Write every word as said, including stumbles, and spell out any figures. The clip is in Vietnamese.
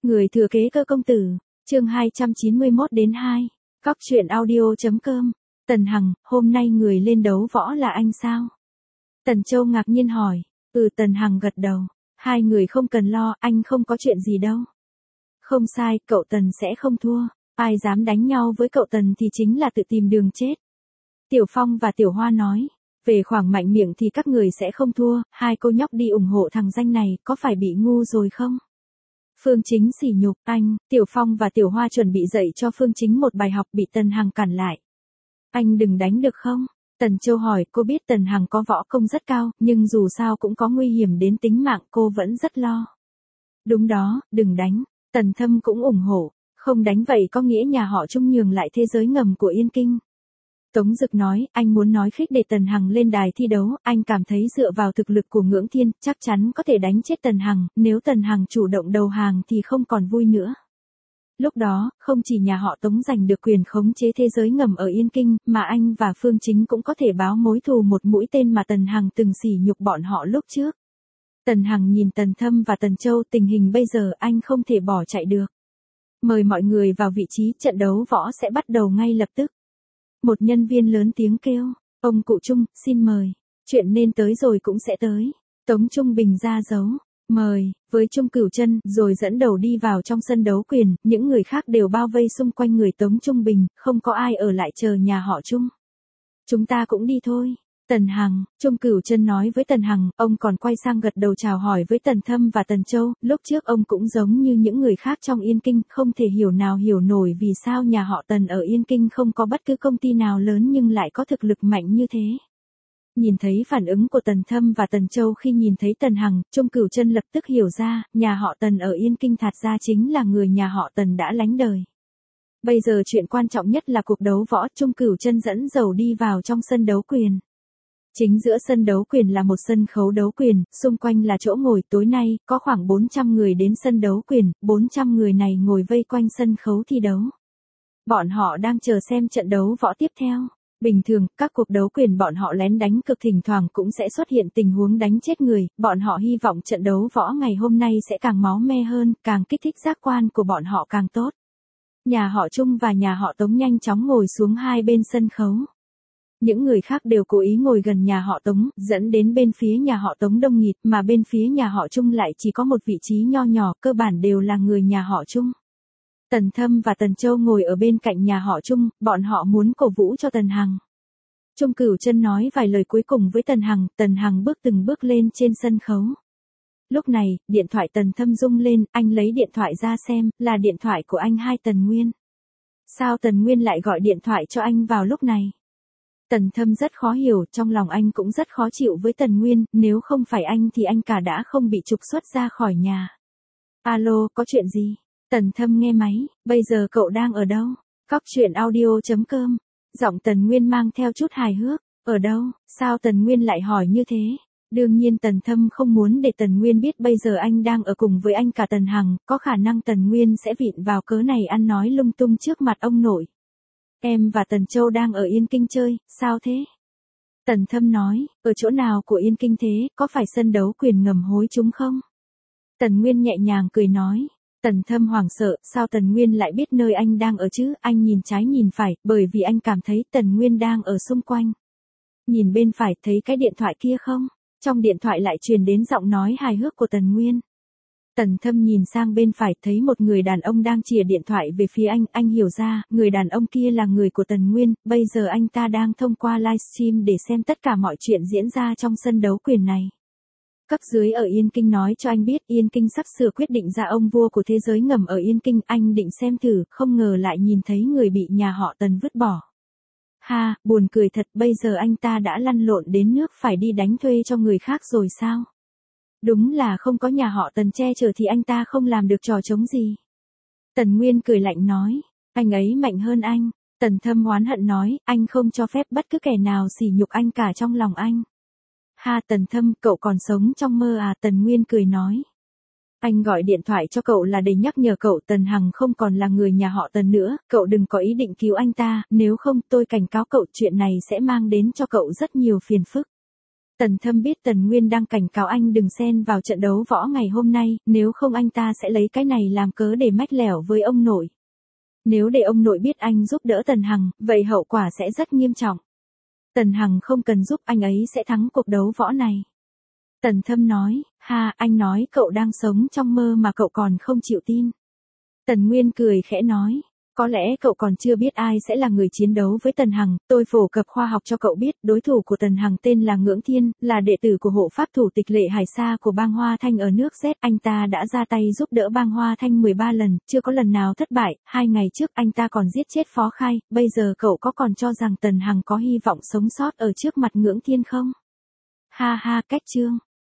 Người thừa kế cơ công tử, chương hai trăm chín mươi mốt đến hai. Góc truyện audio.com. Tần Hằng, hôm nay người lên đấu võ là anh sao? Tần Châu ngạc nhiên hỏi. Ừ, Tần Hằng gật đầu. Hai người không cần lo, anh không có chuyện gì đâu. Không sai, cậu Tần sẽ không thua. Ai dám đánh nhau với cậu Tần thì chính là tự tìm đường chết. Tiểu Phong và Tiểu Hoa nói. Về khoảng mạnh miệng thì các người sẽ không thua, hai cô nhóc đi ủng hộ thằng danh này, có phải bị ngu rồi không? Phương Chính sỉ nhục, anh, Tiểu Phong và Tiểu Hoa chuẩn bị dạy cho Phương Chính một bài học, bị Tần Hằng cản lại. Anh đừng đánh được không? Tần Châu hỏi, cô biết Tần Hằng có võ công rất cao, nhưng dù sao cũng có nguy hiểm đến tính mạng, cô vẫn rất lo. Đúng đó, đừng đánh, Tần Thâm cũng ủng hộ, không đánh vậy có nghĩa nhà họ Trung nhường lại thế giới ngầm của Yên Kinh. Tống Dực nói, anh muốn nói khích để Tần Hằng lên đài thi đấu, anh cảm thấy dựa vào thực lực của Ngưỡng Thiên, chắc chắn có thể đánh chết Tần Hằng, nếu Tần Hằng chủ động đầu hàng thì không còn vui nữa. Lúc đó, không chỉ nhà họ Tống giành được quyền khống chế thế giới ngầm ở Yên Kinh, mà anh và Phương Chính cũng có thể báo mối thù một mũi tên mà Tần Hằng từng sỉ nhục bọn họ lúc trước. Tần Hằng nhìn Tần Thâm và Tần Châu, tình hình bây giờ anh không thể bỏ chạy được. Mời mọi người vào vị trí, trận đấu võ sẽ bắt đầu ngay lập tức. Một nhân viên lớn tiếng kêu, ông cụ Trung, xin mời, chuyện nên tới rồi cũng sẽ tới. Tống Trung Bình ra dấu, mời, với Trung Cửu Chân, rồi dẫn đầu đi vào trong sân đấu quyền, những người khác đều bao vây xung quanh người Tống Trung Bình, không có ai ở lại chờ nhà họ Trung. Chúng ta cũng đi thôi. Tần Hằng, Trung Cửu Chân nói với Tần Hằng, ông còn quay sang gật đầu chào hỏi với Tần Thâm và Tần Châu, lúc trước ông cũng giống như những người khác trong Yên Kinh, không thể hiểu nào hiểu nổi vì sao nhà họ Tần ở Yên Kinh không có bất cứ công ty nào lớn nhưng lại có thực lực mạnh như thế. Nhìn thấy phản ứng của Tần Thâm và Tần Châu khi nhìn thấy Tần Hằng, Trung Cửu Chân lập tức hiểu ra, nhà họ Tần ở Yên Kinh thật ra chính là người nhà họ Tần đã lánh đời. Bây giờ chuyện quan trọng nhất là cuộc đấu võ, Trung Cửu Chân dẫn dầu đi vào trong sân đấu quyền. Chính giữa sân đấu quyền là một sân khấu đấu quyền, xung quanh là chỗ ngồi, tối nay, có khoảng bốn trăm người đến sân đấu quyền, bốn trăm người này ngồi vây quanh sân khấu thi đấu. Bọn họ đang chờ xem trận đấu võ tiếp theo. Bình thường, các cuộc đấu quyền bọn họ lén đánh cực, thỉnh thoảng cũng sẽ xuất hiện tình huống đánh chết người, bọn họ hy vọng trận đấu võ ngày hôm nay sẽ càng máu me hơn, càng kích thích giác quan của bọn họ càng tốt. Nhà họ Trung và nhà họ Tống nhanh chóng ngồi xuống hai bên sân khấu. Những người khác đều cố ý ngồi gần nhà họ Tống, dẫn đến bên phía nhà họ Tống đông nghịt, mà bên phía nhà họ Trung lại chỉ có một vị trí nho nhỏ, cơ bản đều là người nhà họ Trung. Tần Thâm và Tần Châu ngồi ở bên cạnh nhà họ Trung, bọn họ muốn cổ vũ cho Tần Hằng. Trung Cửu Chân nói vài lời cuối cùng với Tần Hằng, Tần Hằng bước từng bước lên trên sân khấu. Lúc này, điện thoại Tần Thâm rung lên, anh lấy điện thoại ra xem, là điện thoại của anh hai Tần Nguyên. Sao Tần Nguyên lại gọi điện thoại cho anh vào lúc này? Tần Thâm rất khó hiểu, trong lòng anh cũng rất khó chịu với Tần Nguyên, nếu không phải anh thì anh cả đã không bị trục xuất ra khỏi nhà. Alo, có chuyện gì? Tần Thâm nghe máy, bây giờ cậu đang ở đâu? Góc truyện audio.com. Giọng Tần Nguyên mang theo chút hài hước, ở đâu, sao Tần Nguyên lại hỏi như thế? Đương nhiên Tần Thâm không muốn để Tần Nguyên biết bây giờ anh đang ở cùng với anh cả Tần Hằng, có khả năng Tần Nguyên sẽ vịn vào cớ này ăn nói lung tung trước mặt ông nội. Em và Tần Châu đang ở Yên Kinh chơi, sao thế? Tần Thâm nói, ở chỗ nào của Yên Kinh thế, có phải sân đấu quyền ngầm hối chúng không? Tần Nguyên nhẹ nhàng cười nói. Tần Thâm hoảng sợ, sao Tần Nguyên lại biết nơi anh đang ở chứ? Anh nhìn trái nhìn phải, bởi vì anh cảm thấy Tần Nguyên đang ở xung quanh. Nhìn bên phải, thấy cái điện thoại kia không? Trong điện thoại lại truyền đến giọng nói hài hước của Tần Nguyên. Tần Thâm nhìn sang bên phải, thấy một người đàn ông đang chìa điện thoại về phía anh, anh hiểu ra, người đàn ông kia là người của Tần Nguyên, bây giờ anh ta đang thông qua livestream để xem tất cả mọi chuyện diễn ra trong sân đấu quyền này. Cấp dưới ở Yên Kinh nói cho anh biết Yên Kinh sắp sửa quyết định ra ông vua của thế giới ngầm ở Yên Kinh, anh định xem thử, không ngờ lại nhìn thấy người bị nhà họ Tần vứt bỏ. Ha, buồn cười thật, bây giờ anh ta đã lăn lộn đến nước phải đi đánh thuê cho người khác rồi sao? Đúng là không có nhà họ Tần che chở thì anh ta không làm được trò trống gì. Tần Nguyên cười lạnh nói, anh ấy mạnh hơn anh. Tần Thâm oán hận nói, anh không cho phép bất cứ kẻ nào sỉ nhục anh cả trong lòng anh. Ha, Tần Thâm, cậu còn sống trong mơ à? Tần Nguyên cười nói. Anh gọi điện thoại cho cậu là để nhắc nhở cậu Tần Hằng không còn là người nhà họ Tần nữa, cậu đừng có ý định cứu anh ta, nếu không tôi cảnh cáo cậu chuyện này sẽ mang đến cho cậu rất nhiều phiền phức. Tần Thâm biết Tần Nguyên đang cảnh cáo anh đừng xen vào trận đấu võ ngày hôm nay, nếu không anh ta sẽ lấy cái này làm cớ để mách lẻo với ông nội. Nếu để ông nội biết anh giúp đỡ Tần Hằng, vậy hậu quả sẽ rất nghiêm trọng. Tần Hằng không cần giúp, anh ấy sẽ thắng cuộc đấu võ này. Tần Thâm nói, ha, anh nói cậu đang sống trong mơ mà cậu còn không chịu tin. Tần Nguyên cười khẽ nói, có lẽ cậu còn chưa biết ai sẽ là người chiến đấu với Tần Hằng, tôi phổ cập khoa học cho cậu biết, đối thủ của Tần Hằng tên là Ngưỡng Thiên, là đệ tử của hộ pháp thủ tịch Lệ Hải Sa của bang Hoa Thanh ở nước Z, anh ta đã ra tay giúp đỡ bang Hoa Thanh mười ba lần, chưa có lần nào thất bại, hai ngày trước anh ta còn giết chết Phó Khai, bây giờ cậu có còn cho rằng Tần Hằng có hy vọng sống sót ở trước mặt Ngưỡng Thiên không? Ha ha, cách chương.